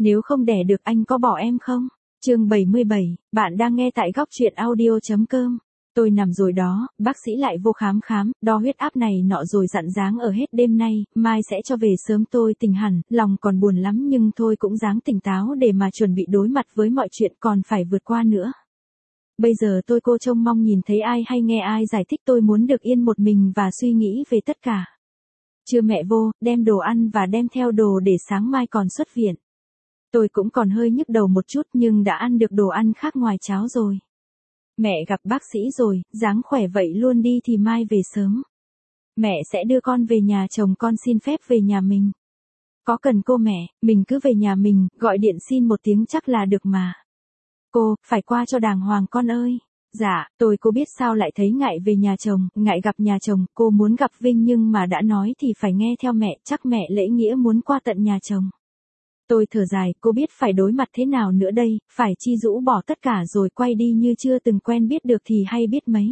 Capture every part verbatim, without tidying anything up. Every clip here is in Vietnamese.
Nếu không đẻ được anh có bỏ em không? Chương bảy mươi bảy, bạn đang nghe tại góc truyện audio.com. Tôi nằm rồi đó, bác sĩ lại vô khám khám, đo huyết áp này nọ rồi dặn dáng ở hết đêm nay, mai sẽ cho về sớm. Tôi tỉnh hẳn, lòng còn buồn lắm nhưng thôi cũng dáng tỉnh táo để mà chuẩn bị đối mặt với mọi chuyện còn phải vượt qua nữa. Bây giờ tôi cô trông mong nhìn thấy ai hay nghe ai giải thích, tôi muốn được yên một mình và suy nghĩ về tất cả. Chưa mẹ vô, đem đồ ăn và đem theo đồ để sáng mai còn xuất viện. Tôi cũng còn hơi nhức đầu một chút nhưng đã ăn được đồ ăn khác ngoài cháo rồi. Mẹ gặp bác sĩ rồi, dáng khỏe vậy luôn đi thì mai về sớm. Mẹ sẽ đưa con về nhà chồng, con xin phép về nhà mình. Có cần cô mẹ, mình cứ về nhà mình, gọi điện xin một tiếng chắc là được mà. Cô, phải qua cho đàng hoàng con ơi. Dạ, tôi cô biết sao lại thấy ngại về nhà chồng, ngại gặp nhà chồng, cô muốn gặp Vinh nhưng mà đã nói thì phải nghe theo mẹ, chắc mẹ lễ nghĩa muốn qua tận nhà chồng. Tôi thở dài, cô biết phải đối mặt thế nào nữa đây, phải chi rũ bỏ tất cả rồi quay đi như chưa từng quen biết được thì hay biết mấy.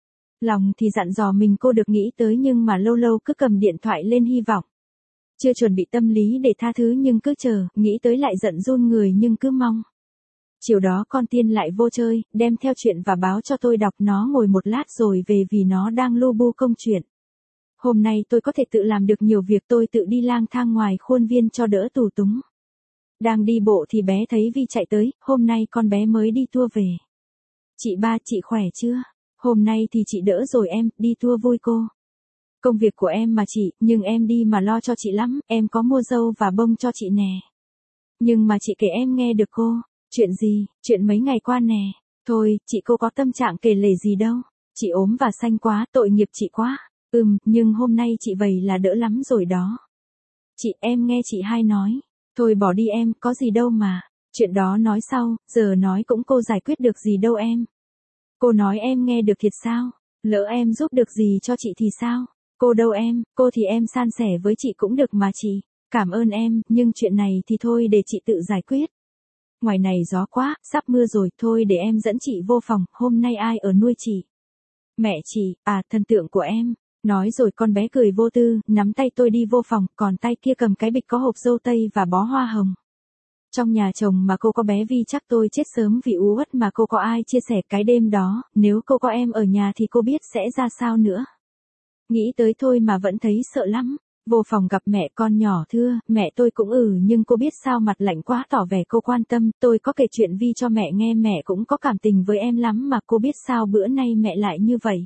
Lòng thì dặn dò mình cô được nghĩ tới nhưng mà lâu lâu cứ cầm điện thoại lên hy vọng. Chưa chuẩn bị tâm lý để tha thứ nhưng cứ chờ, nghĩ tới lại giận run người nhưng cứ mong. Chiều đó con Tiên lại vô chơi, đem theo chuyện và báo cho tôi đọc, nó ngồi một lát rồi về vì nó đang lu bu công chuyện. Hôm nay tôi có thể tự làm được nhiều việc, tôi tự đi lang thang ngoài khuôn viên cho đỡ tù túng. Đang đi bộ thì bé thấy Vi chạy tới, hôm nay con bé mới đi tour về. Chị ba, chị khỏe chưa? Hôm nay thì chị đỡ rồi em, đi tour vui cô. Công việc của em mà chị, nhưng em đi mà lo cho chị lắm, em có mua dâu và bông cho chị nè. Nhưng mà chị kể em nghe được cô. Chuyện gì? Chuyện mấy ngày qua nè. Thôi, chị cô có tâm trạng kể lể gì đâu. Chị ốm và xanh quá, tội nghiệp chị quá. Ừm, nhưng hôm nay chị vầy là đỡ lắm rồi đó. Chị, em nghe chị hai nói. Thôi bỏ đi em, có gì đâu mà. Chuyện đó nói sau, giờ nói cũng cô giải quyết được gì đâu em. Cô nói em nghe được thiệt sao? Lỡ em giúp được gì cho chị thì sao? Cô đâu em, cô thì em san sẻ với chị cũng được mà chị. Cảm ơn em, nhưng chuyện này thì thôi để chị tự giải quyết. Ngoài này gió quá, sắp mưa rồi, thôi để em dẫn chị vô phòng, hôm nay ai ở nuôi chị? Mẹ chị, à, thần tượng của em. Nói rồi con bé cười vô tư, nắm tay tôi đi vô phòng, còn tay kia cầm cái bịch có hộp dâu tây và bó hoa hồng. Trong nhà chồng mà cô có bé Vi chắc tôi chết sớm vì u uất mà cô có ai chia sẻ cái đêm đó, nếu cô có em ở nhà thì cô biết sẽ ra sao nữa. Nghĩ tới thôi mà vẫn thấy sợ lắm. Vô phòng gặp mẹ con nhỏ thưa, mẹ tôi cũng ừ nhưng cô biết sao mặt lạnh quá tỏ vẻ cô quan tâm, tôi có kể chuyện Vi cho mẹ nghe, mẹ cũng có cảm tình với em lắm mà cô biết sao bữa nay mẹ lại như vậy.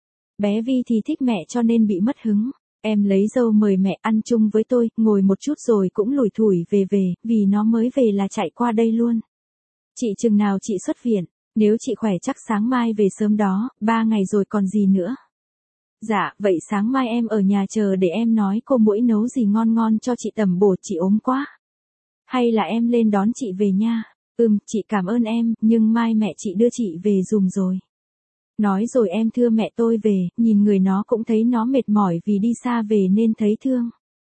Bé Vi thì thích mẹ cho nên bị mất hứng, em lấy dâu mời mẹ ăn chung với tôi, ngồi một chút rồi cũng lủi thủi về về, vì nó mới về là chạy qua đây luôn. Chị chừng nào chị xuất viện, nếu chị khỏe chắc sáng mai về sớm đó, ba ngày rồi còn gì nữa. Dạ, vậy sáng mai em ở nhà chờ để em nói cô Muỗi nấu gì ngon ngon cho chị tẩm bổ, chị ốm quá. Hay là em lên đón chị về nha. Ừm, chị cảm ơn em, nhưng mai mẹ chị đưa chị về giùm rồi. Nói rồi em thưa mẹ tôi về, nhìn người nó cũng thấy nó mệt mỏi vì đi xa về nên thấy thương.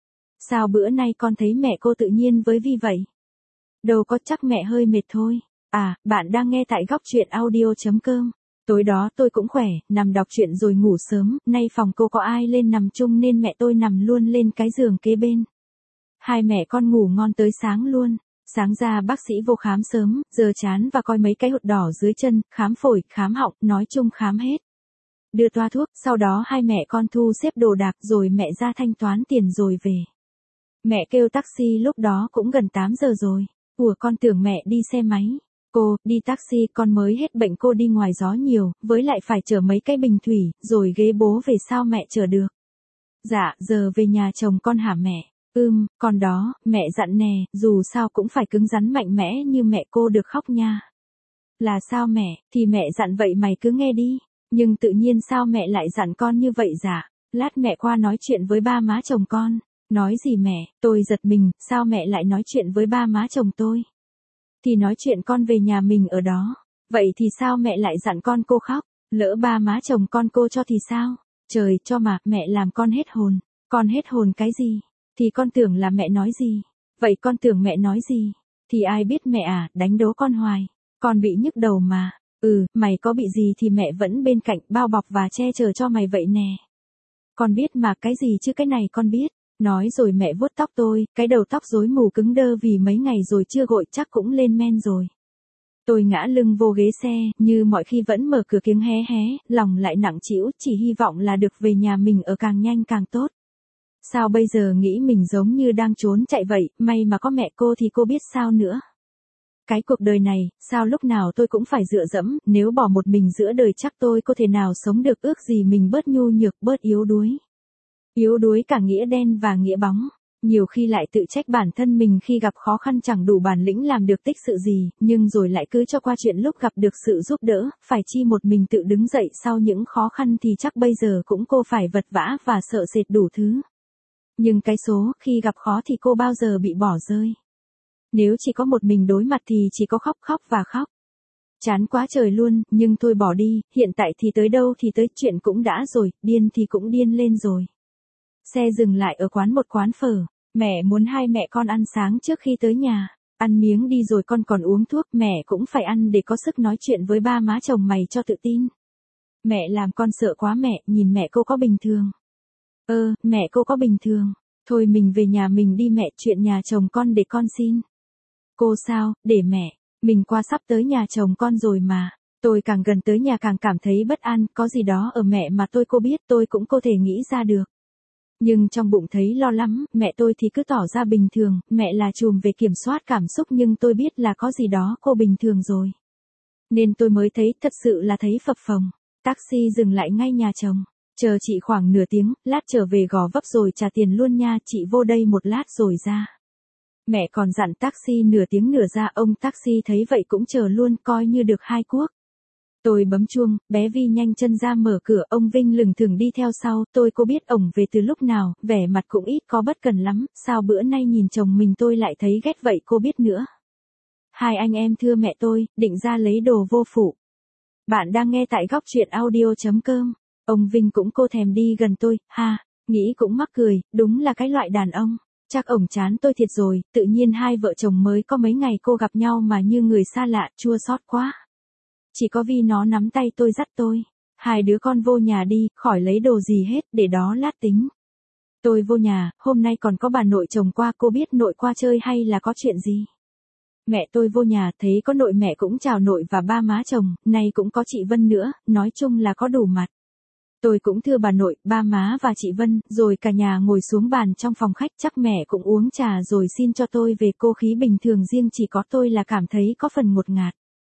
Sao bữa nay con thấy mẹ cô tự nhiên với Vi vậy? Đâu có, chắc mẹ hơi mệt thôi. À, bạn đang nghe tại góc truyện audio.com. Tối đó tôi cũng khỏe, nằm đọc truyện rồi ngủ sớm, nay phòng cô có ai lên nằm chung nên mẹ tôi nằm luôn lên cái giường kế bên. Hai mẹ con ngủ ngon tới sáng luôn. Sáng ra bác sĩ vô khám sớm, giờ chán và coi mấy cái hột đỏ dưới chân, khám phổi, khám họng, nói chung khám hết. Đưa toa thuốc, sau đó hai mẹ con thu xếp đồ đạc rồi mẹ ra thanh toán tiền rồi về. Mẹ kêu taxi lúc đó cũng gần tám giờ rồi. Ủa con tưởng mẹ đi xe máy. Cô, đi taxi con mới hết bệnh, cô đi ngoài gió nhiều, với lại phải chở mấy cái bình thủy, rồi ghế bố về sao mẹ chở được. Dạ, giờ về nhà chồng con hả mẹ? Ừm, còn đó, mẹ dặn nè, dù sao cũng phải cứng rắn mạnh mẽ như mẹ cô được khóc nha. Là sao mẹ, thì mẹ dặn vậy mày cứ nghe đi, nhưng tự nhiên sao mẹ lại dặn con như vậy dạ? Lát mẹ qua nói chuyện với ba má chồng con. Nói gì mẹ, tôi giật mình, sao mẹ lại nói chuyện với ba má chồng tôi? Thì nói chuyện con về nhà mình ở đó. Vậy thì sao mẹ lại dặn con cô khóc? Lỡ ba má chồng con cô cho thì sao? Trời cho mà, mẹ làm con hết hồn. Con hết hồn cái gì? Thì con tưởng là mẹ nói gì? Vậy con tưởng mẹ nói gì? Thì ai biết mẹ à, đánh đố con hoài. Con bị nhức đầu mà. Ừ, mày có bị gì thì mẹ vẫn bên cạnh bao bọc và che chở cho mày vậy nè. Con biết mà, cái gì chứ cái này con biết. Nói rồi mẹ vuốt tóc tôi, cái đầu tóc rối mù cứng đơ vì mấy ngày rồi chưa gội chắc cũng lên men rồi. Tôi ngã lưng vô ghế xe, như mọi khi vẫn mở cửa kiếng hé hé, lòng lại nặng trĩu, chỉ hy vọng là được về nhà mình ở càng nhanh càng tốt. Sao bây giờ nghĩ mình giống như đang trốn chạy vậy, may mà có mẹ cô thì cô biết sao nữa. Cái cuộc đời này, sao lúc nào tôi cũng phải dựa dẫm, nếu bỏ một mình giữa đời chắc tôi có thể nào sống được, ước gì mình bớt nhu nhược, bớt yếu đuối. Yếu đuối cả nghĩa đen và nghĩa bóng. Nhiều khi lại tự trách bản thân mình khi gặp khó khăn chẳng đủ bản lĩnh làm được tích sự gì, nhưng rồi lại cứ cho qua chuyện lúc gặp được sự giúp đỡ, phải chi một mình tự đứng dậy sau những khó khăn thì chắc bây giờ cũng cô phải vật vã và sợ sệt đủ thứ. Nhưng cái số, khi gặp khó thì cô bao giờ bị bỏ rơi. Nếu chỉ có một mình đối mặt thì chỉ có khóc khóc và khóc. Chán quá trời luôn, nhưng thôi bỏ đi, hiện tại thì tới đâu thì tới, chuyện cũng đã rồi, điên thì cũng điên lên rồi. Xe dừng lại ở quán một quán phở. Mẹ muốn hai mẹ con ăn sáng trước khi tới nhà. Ăn miếng đi rồi con còn uống thuốc, mẹ cũng phải ăn để có sức nói chuyện với ba má chồng mày cho tự tin. Mẹ làm con sợ quá mẹ, nhìn mẹ cô có bình thường. Ơ, mẹ cô có bình thường. Thôi mình về nhà mình đi mẹ, chuyện nhà chồng con để con xin. Cô sao, để mẹ, mình qua sắp tới nhà chồng con rồi mà. Tôi càng gần tới nhà càng cảm thấy bất an, có gì đó ở mẹ mà tôi cô biết tôi cũng có thể nghĩ ra được. Nhưng trong bụng thấy lo lắm, mẹ tôi thì cứ tỏ ra bình thường, mẹ là trùm về kiểm soát cảm xúc nhưng tôi biết là có gì đó cô bình thường rồi. Nên tôi mới thấy, thật sự là thấy phập phồng. Taxi dừng lại ngay nhà chồng. Chờ chị khoảng nửa tiếng, lát trở về Gò Vấp rồi trả tiền luôn nha, chị vô đây một lát rồi ra. Mẹ còn dặn taxi nửa tiếng nữa ra, ông taxi thấy vậy cũng chờ luôn, coi như được hai cuốc. Tôi bấm chuông, bé Vi nhanh chân ra mở cửa, ông Vinh lừng thừng đi theo sau, tôi cô biết ổng về từ lúc nào, vẻ mặt cũng ít có bất cần lắm, sao bữa nay nhìn chồng mình tôi lại thấy ghét vậy cô biết nữa. Hai anh em thưa mẹ tôi, định ra lấy đồ vô phụ. Bạn đang nghe tại góc truyện audio chấm com. Ông Vinh cũng cô thèm đi gần tôi, ha, nghĩ cũng mắc cười, đúng là cái loại đàn ông. Chắc ổng chán tôi thiệt rồi, tự nhiên hai vợ chồng mới có mấy ngày cô gặp nhau mà như người xa lạ, chua xót quá. Chỉ có Vi nó nắm tay tôi dắt tôi. Hai đứa con vô nhà đi, khỏi lấy đồ gì hết, để đó lát tính. Tôi vô nhà, hôm nay còn có bà nội chồng qua, cô biết nội qua chơi hay là có chuyện gì? Mẹ tôi vô nhà, thấy có nội mẹ cũng chào nội và ba má chồng, nay cũng có chị Vân nữa, nói chung là có đủ mặt. Tôi cũng thưa bà nội, ba má và chị Vân, rồi cả nhà ngồi xuống bàn trong phòng khách, chắc mẹ cũng uống trà rồi xin cho tôi về, cô khí bình thường riêng chỉ có tôi là cảm thấy có phần ngột ngạt.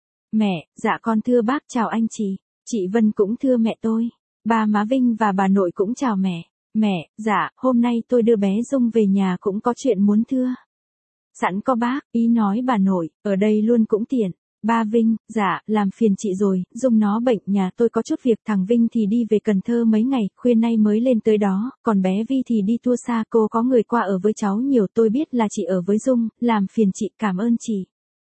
Mẹ, dạ con thưa bác, chào anh chị. Chị Vân cũng thưa mẹ tôi. Ba má Vinh và bà nội cũng chào mẹ. Mẹ, dạ, hôm nay tôi đưa bé Dung về nhà cũng có chuyện muốn thưa. Sẵn có bác, ý nói bà nội, ở đây luôn cũng tiện. Ba Vinh, dạ, làm phiền chị rồi, Dung nó bệnh, nhà tôi có chút việc, thằng Vinh thì đi về Cần Thơ mấy ngày, khuya nay mới lên tới đó, còn bé Vi thì đi tour xa, cô có người qua ở với cháu nhiều, tôi biết là chị ở với Dung, làm phiền chị, cảm ơn chị.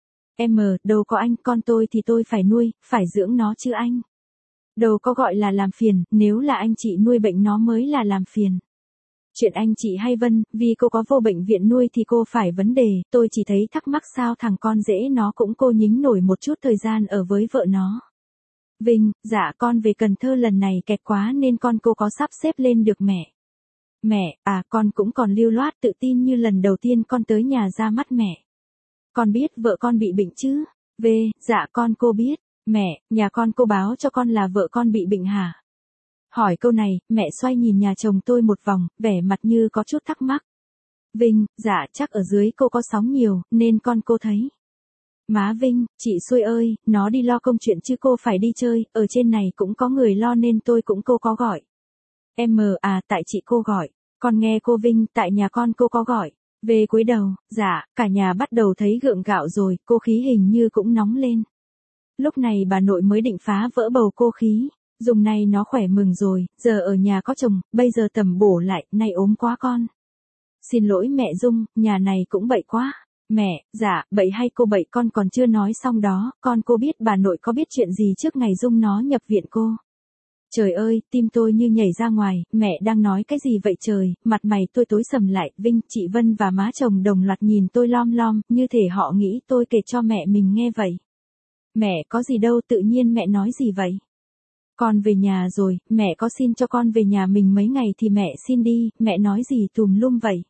Em mờ, đâu có anh, con tôi thì tôi phải nuôi, phải dưỡng nó chứ anh. Đâu có gọi là làm phiền, nếu là anh chị nuôi bệnh nó mới là làm phiền. Chuyện anh chị hay Vân, vì cô có vô bệnh viện nuôi thì cô phải vấn đề, tôi chỉ thấy thắc mắc sao thằng con rể nó cũng cô nhính nổi một chút thời gian ở với vợ nó. Vinh, dạ con về Cần Thơ lần này kẹt quá nên con cô có sắp xếp lên được mẹ. Mẹ, à con cũng còn lưu loát tự tin như lần đầu tiên con tới nhà ra mắt mẹ. Con biết vợ con bị bệnh chứ? Về, dạ con cô biết. Mẹ, nhà con cô báo cho con là vợ con bị bệnh hả? Hỏi câu này, mẹ xoay nhìn nhà chồng tôi một vòng, vẻ mặt như có chút thắc mắc. Vinh, dạ chắc ở dưới cô có sóng nhiều, nên con cô thấy. Má Vinh, chị xui ơi, nó đi lo công chuyện chứ cô phải đi chơi, ở trên này cũng có người lo nên tôi cũng cô có gọi. Em mờ à, tại chị cô gọi. Con nghe cô Vinh, tại nhà con cô có gọi. Về cúi đầu, dạ, cả nhà bắt đầu thấy gượng gạo rồi, cô khí hình như cũng nóng lên. Lúc này bà nội mới định phá vỡ bầu cô khí. Dùng này nó khỏe mừng rồi, giờ ở nhà có chồng, bây giờ tầm bổ lại, nay ốm quá con. Xin lỗi mẹ Dung, nhà này cũng bậy quá. Mẹ, dạ, bậy hay cô bậy con còn chưa nói xong đó, con cô biết bà nội có biết chuyện gì trước ngày Dung nó nhập viện cô. Trời ơi, tim tôi như nhảy ra ngoài, mẹ đang nói cái gì vậy trời, mặt mày tôi tối sầm lại, Vinh, chị Vân và má chồng đồng loạt nhìn tôi lom lom, như thể họ nghĩ tôi kể cho mẹ mình nghe vậy. Mẹ có gì đâu, tự nhiên mẹ nói gì vậy? Con về nhà rồi, mẹ có xin cho con về nhà mình mấy ngày thì mẹ xin đi, mẹ nói gì tùm lum vậy?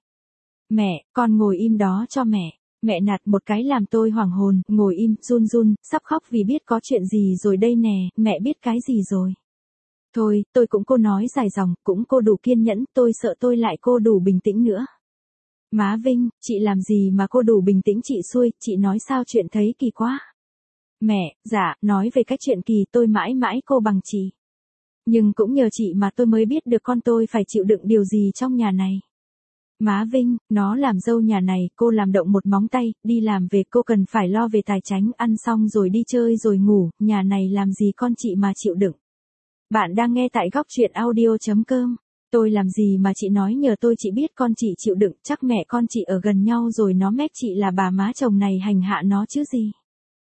Mẹ, con ngồi im đó cho mẹ. Mẹ nạt một cái làm tôi hoảng hồn, ngồi im, run run, sắp khóc vì biết có chuyện gì rồi đây nè, mẹ biết cái gì rồi. Thôi, tôi cũng cô nói dài dòng, cũng cô đủ kiên nhẫn, tôi sợ tôi lại cô đủ bình tĩnh nữa. Má Vinh, chị làm gì mà cô đủ bình tĩnh chị xui, chị nói sao chuyện thấy kỳ quá. Mẹ, dạ, nói về cái chuyện kỳ tôi mãi mãi cô bằng chị. Nhưng cũng nhờ chị mà tôi mới biết được con tôi phải chịu đựng điều gì trong nhà này. Má Vinh, nó làm dâu nhà này, cô làm động một móng tay, đi làm về cô cần phải lo về tài chánh, ăn xong rồi đi chơi rồi ngủ, nhà này làm gì con chị mà chịu đựng. Bạn đang nghe tại góc truyện audio.com. Tôi làm gì mà chị nói nhờ tôi chị biết con chị chịu đựng, chắc mẹ con chị ở gần nhau rồi nó mách chị là bà má chồng này hành hạ nó chứ gì.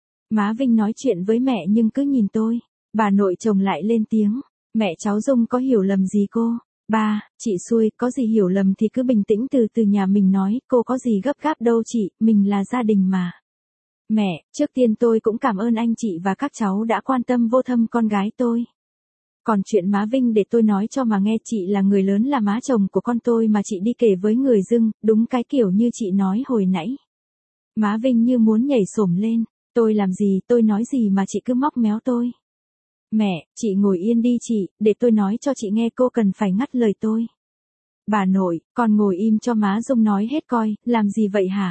Má Vinh nói chuyện với mẹ nhưng cứ nhìn tôi. Bà nội chồng lại lên tiếng. Mẹ cháu Dung có hiểu lầm gì cô? Ba, chị xui, có gì hiểu lầm thì cứ bình tĩnh từ từ nhà mình nói, cô có gì gấp gáp đâu chị, mình là gia đình mà. Mẹ, trước tiên tôi cũng cảm ơn anh chị và các cháu đã quan tâm vô thâm con gái tôi. Còn chuyện má Vinh để tôi nói cho mà nghe, chị là người lớn là má chồng của con tôi mà chị đi kể với người dưng, đúng cái kiểu như chị nói hồi nãy. Má Vinh như muốn nhảy xổm lên, tôi làm gì, tôi nói gì mà chị cứ móc méo tôi. Mẹ, chị ngồi yên đi chị, để tôi nói cho chị nghe, cô cần phải ngắt lời tôi. Bà nội, con ngồi im cho má Dung nói hết coi, làm gì vậy hả?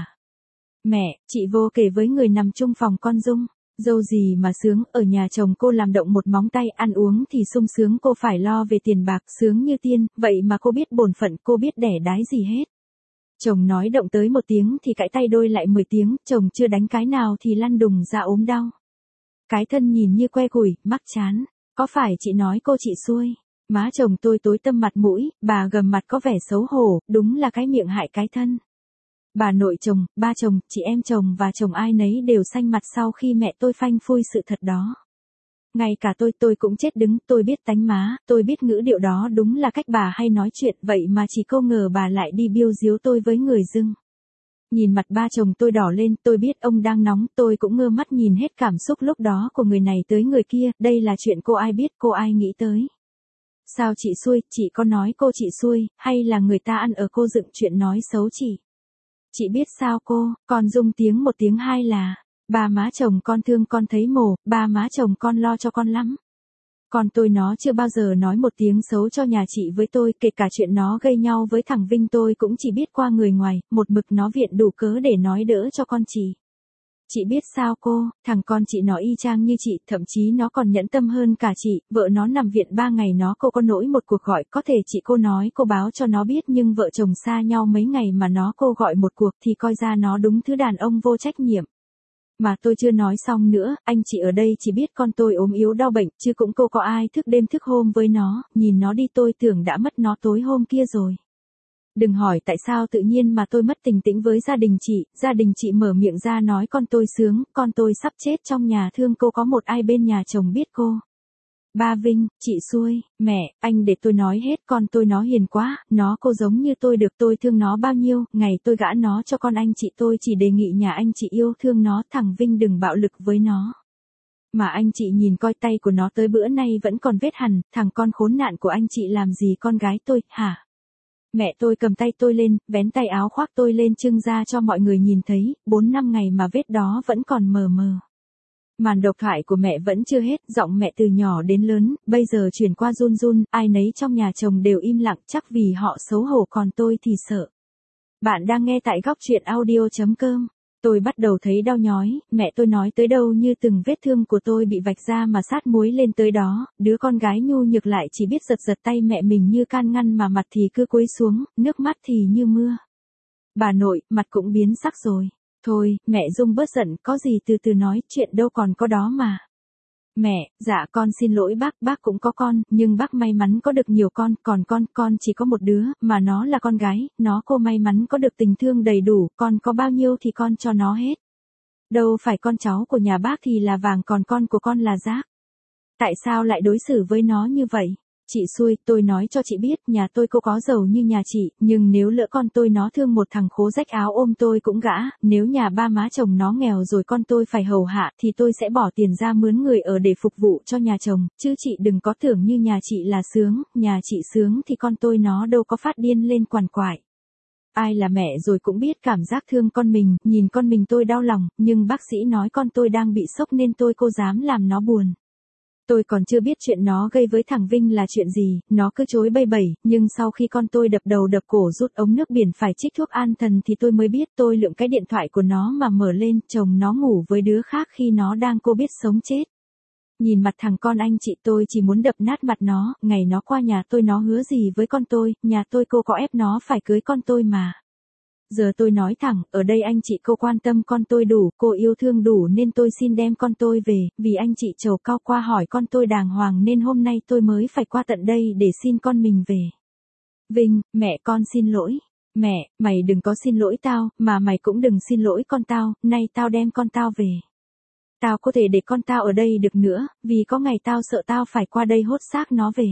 Mẹ, chị vô kể với người nằm chung phòng con Dung. Dâu gì mà sướng, ở nhà chồng cô làm động một móng tay, ăn uống thì sung sướng, cô phải lo về tiền bạc, sướng như tiên, vậy mà cô biết bổn phận, cô biết đẻ đái gì hết. Chồng nói động tới một tiếng thì cãi tay đôi lại mười tiếng, chồng chưa đánh cái nào thì lăn đùng ra ốm đau. Cái thân nhìn như que củi, mắc chán, có phải chị nói cô chị xui? Má chồng tôi tối tăm mặt mũi, bà gầm mặt có vẻ xấu hổ, đúng là cái miệng hại cái thân. Bà nội chồng, ba chồng, chị em chồng và chồng ai nấy đều xanh mặt sau khi mẹ tôi phanh phui sự thật đó. Ngay cả tôi, tôi cũng chết đứng, tôi biết tánh má, tôi biết ngữ điệu đó đúng là cách bà hay nói chuyện, vậy mà chỉ câu ngờ bà lại đi biêu diếu tôi với người dưng. Nhìn mặt ba chồng tôi đỏ lên, tôi biết ông đang nóng, tôi cũng ngơ mắt nhìn hết cảm xúc lúc đó của người này tới người kia, đây là chuyện cô ai biết, cô ai nghĩ tới. Sao chị xui, chị có nói cô chị xui, hay là người ta ăn ở cô dựng chuyện nói xấu chị? Chị biết sao cô, con Dung tiếng một tiếng hai là, ba má chồng con thương con thấy mồ, ba má chồng con lo cho con lắm. Con tôi nó chưa bao giờ nói một tiếng xấu cho nhà chị với tôi, kể cả chuyện nó gây nhau với thằng Vinh tôi cũng chỉ biết qua người ngoài, một mực nó viện đủ cớ để nói đỡ cho con chị. Chị biết sao cô, thằng con chị nó y chang như chị, thậm chí nó còn nhẫn tâm hơn cả chị, vợ nó nằm viện ba ngày nó cô có nỗi một cuộc gọi, có thể chị cô nói cô báo cho nó biết nhưng vợ chồng xa nhau mấy ngày mà nó cô gọi một cuộc thì coi ra nó đúng thứ đàn ông vô trách nhiệm. Mà tôi chưa nói xong nữa, anh chị ở đây chỉ biết con tôi ốm yếu đau bệnh, chứ cũng cô có ai thức đêm thức hôm với nó, nhìn nó đi tôi tưởng đã mất nó tối hôm kia rồi. Đừng hỏi tại sao tự nhiên mà tôi mất bình tĩnh với gia đình chị, gia đình chị mở miệng ra nói con tôi sướng, con tôi sắp chết trong nhà thương cô có một ai bên nhà chồng biết cô. Ba Vinh, chị xui, mẹ, anh để tôi nói hết, con tôi nó hiền quá, nó cô giống như tôi được, tôi thương nó bao nhiêu, ngày tôi gả nó cho con anh chị tôi chỉ đề nghị nhà anh chị yêu thương nó, thằng Vinh đừng bạo lực với nó. Mà anh chị nhìn coi tay của nó tới bữa nay vẫn còn vết hằn, thằng con khốn nạn của anh chị làm gì con gái tôi, hả? Mẹ tôi cầm tay tôi lên, vén tay áo khoác tôi lên trưng ra cho mọi người nhìn thấy, bốn năm ngày mà vết đó vẫn còn mờ mờ. Màn độc thoại của mẹ vẫn chưa hết, giọng mẹ từ nhỏ đến lớn, bây giờ chuyển qua run run, ai nấy trong nhà chồng đều im lặng chắc vì họ xấu hổ còn tôi thì sợ. Bạn đang nghe tại góc truyện audio.com. Tôi bắt đầu thấy đau nhói, mẹ tôi nói tới đâu như từng vết thương của tôi bị vạch ra mà sát muối lên tới đó, đứa con gái nhu nhược lại chỉ biết giật giật tay mẹ mình như can ngăn mà mặt thì cứ cúi xuống, nước mắt thì như mưa. Bà nội, mặt cũng biến sắc rồi. Thôi, mẹ Dung bớt giận, có gì từ từ nói, chuyện đâu còn có đó mà. Mẹ, dạ con xin lỗi bác, bác cũng có con, nhưng bác may mắn có được nhiều con, còn con, con chỉ có một đứa, mà nó là con gái, nó cô may mắn có được tình thương đầy đủ, con có bao nhiêu thì con cho nó hết. Đâu phải con cháu của nhà bác thì là vàng còn con của con là rác. Tại sao lại đối xử với nó như vậy? Chị xui, tôi nói cho chị biết, nhà tôi cô có giàu như nhà chị, nhưng nếu lỡ con tôi nó thương một thằng khố rách áo ôm tôi cũng gã, nếu nhà ba má chồng nó nghèo rồi con tôi phải hầu hạ thì tôi sẽ bỏ tiền ra mướn người ở để phục vụ cho nhà chồng, chứ chị đừng có tưởng như nhà chị là sướng, nhà chị sướng thì con tôi nó đâu có phát điên lên quằn quại. Ai là mẹ rồi cũng biết cảm giác thương con mình, nhìn con mình tôi đau lòng, nhưng bác sĩ nói con tôi đang bị sốc nên tôi cô dám làm nó buồn. Tôi còn chưa biết chuyện nó gây với thằng Vinh là chuyện gì, nó cứ chối bây bẩy, nhưng sau khi con tôi đập đầu đập cổ rút ống nước biển phải trích thuốc an thần thì tôi mới biết. Tôi lượm cái điện thoại của nó mà mở lên, chồng nó ngủ với đứa khác khi nó đang cô biết sống chết. Nhìn mặt thằng con anh chị tôi chỉ muốn đập nát mặt nó, ngày nó qua nhà tôi nó hứa gì với con tôi, nhà tôi cô có ép nó phải cưới con tôi mà. Giờ tôi nói thẳng, ở đây anh chị cô quan tâm con tôi đủ, cô yêu thương đủ nên tôi xin đem con tôi về, vì anh chị trầu cao qua hỏi con tôi đàng hoàng nên hôm nay tôi mới phải qua tận đây để xin con mình về. Vinh, mẹ con xin lỗi. Mẹ, mày đừng có xin lỗi tao, mà mày cũng đừng xin lỗi con tao, nay tao đem con tao về. Tao có thể để con tao ở đây được nữa, vì có ngày tao sợ tao phải qua đây hốt xác nó về.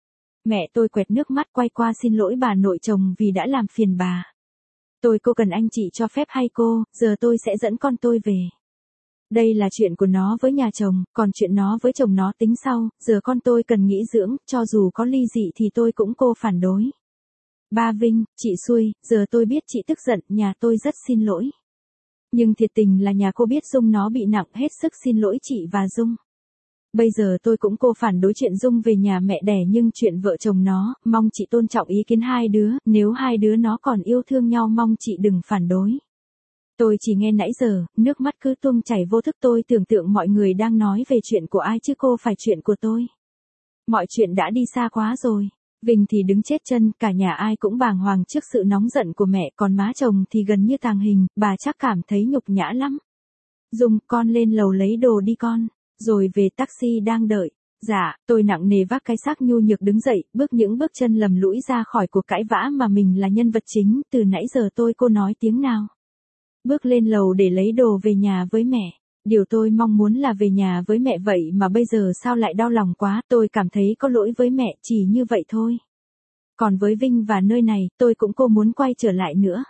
Mẹ tôi quẹt nước mắt quay qua xin lỗi bà nội chồng vì đã làm phiền bà. Tôi cô cần anh chị cho phép hay cô, giờ tôi sẽ dẫn con tôi về. Đây là chuyện của nó với nhà chồng, còn chuyện nó với chồng nó tính sau, giờ con tôi cần nghỉ dưỡng, cho dù có ly dị thì tôi cũng cô phản đối. Ba Vinh, chị xui, giờ tôi biết chị tức giận, nhà tôi rất xin lỗi. Nhưng thiệt tình là nhà cô biết Dung nó bị nặng, hết sức xin lỗi chị và Dung. Bây giờ tôi cũng cô phản đối chuyện Dung về nhà mẹ đẻ, nhưng chuyện vợ chồng nó, mong chị tôn trọng ý kiến hai đứa, nếu hai đứa nó còn yêu thương nhau mong chị đừng phản đối. Tôi chỉ nghe nãy giờ, nước mắt cứ tuôn chảy vô thức, tôi tưởng tượng mọi người đang nói về chuyện của ai chứ cô phải chuyện của tôi. Mọi chuyện đã đi xa quá rồi. Vinh thì đứng chết chân, cả nhà ai cũng bàng hoàng trước sự nóng giận của mẹ, còn má chồng thì gần như tàng hình, bà chắc cảm thấy nhục nhã lắm. Dung, con lên lầu lấy đồ đi con. Rồi về taxi đang đợi. Dạ, tôi nặng nề vác cái xác nhu nhược đứng dậy, bước những bước chân lầm lũi ra khỏi cuộc cãi vã mà mình là nhân vật chính, từ nãy giờ tôi cô nói tiếng nào. Bước lên lầu để lấy đồ về nhà với mẹ. Điều tôi mong muốn là về nhà với mẹ vậy mà bây giờ sao lại đau lòng quá, tôi cảm thấy có lỗi với mẹ, chỉ như vậy thôi. Còn với Vinh và nơi này, tôi cũng cô muốn quay trở lại nữa.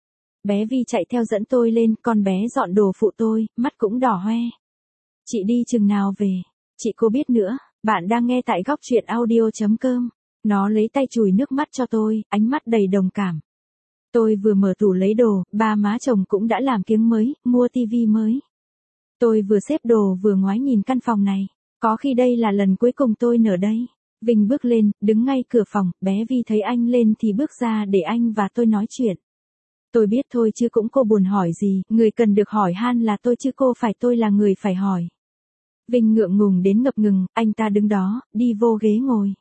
Bé Vi chạy theo dẫn tôi lên, con bé dọn đồ phụ tôi, mắt cũng đỏ hoe. Chị đi chừng nào về? Chị cô biết nữa, bạn đang nghe tại góc truyện audio chấm com. Nó lấy tay chùi nước mắt cho tôi, ánh mắt đầy đồng cảm. Tôi vừa mở tủ lấy đồ, ba má chồng cũng đã làm kiếng mới, mua tivi mới. Tôi vừa xếp đồ vừa ngoái nhìn căn phòng này. Có khi đây là lần cuối cùng tôi ở đây. Vinh bước lên, đứng ngay cửa phòng, bé Vi thấy anh lên thì bước ra để anh và tôi nói chuyện. Tôi biết thôi chứ cũng cô buồn hỏi gì, người cần được hỏi han là tôi chứ cô phải tôi là người phải hỏi. Vinh ngượng ngùng đến ngập ngừng, anh ta đứng đó, đi vô ghế ngồi.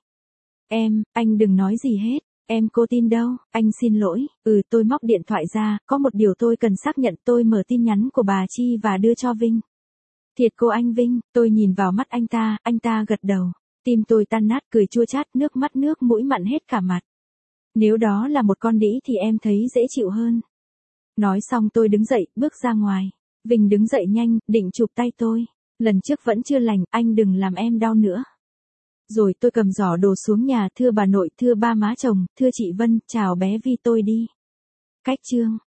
Em, anh đừng nói gì hết, em cô tin đâu, anh xin lỗi, ừ tôi móc điện thoại ra, có một điều tôi cần xác nhận, tôi mở tin nhắn của bà Chi và đưa cho Vinh. Thiệt cô anh Vinh, tôi nhìn vào mắt anh ta, anh ta gật đầu, tim tôi tan nát cười chua chát, nước mắt nước mũi mặn hết cả mặt. Nếu đó là một con đĩ thì em thấy dễ chịu hơn. Nói xong tôi đứng dậy, bước ra ngoài. Vinh đứng dậy nhanh, định chụp tay tôi. Lần trước vẫn chưa lành, anh đừng làm em đau nữa. Rồi tôi cầm giỏ đồ xuống nhà, thưa bà nội, thưa ba má chồng, thưa chị Vân, chào bé Vi tôi đi. Cách chương.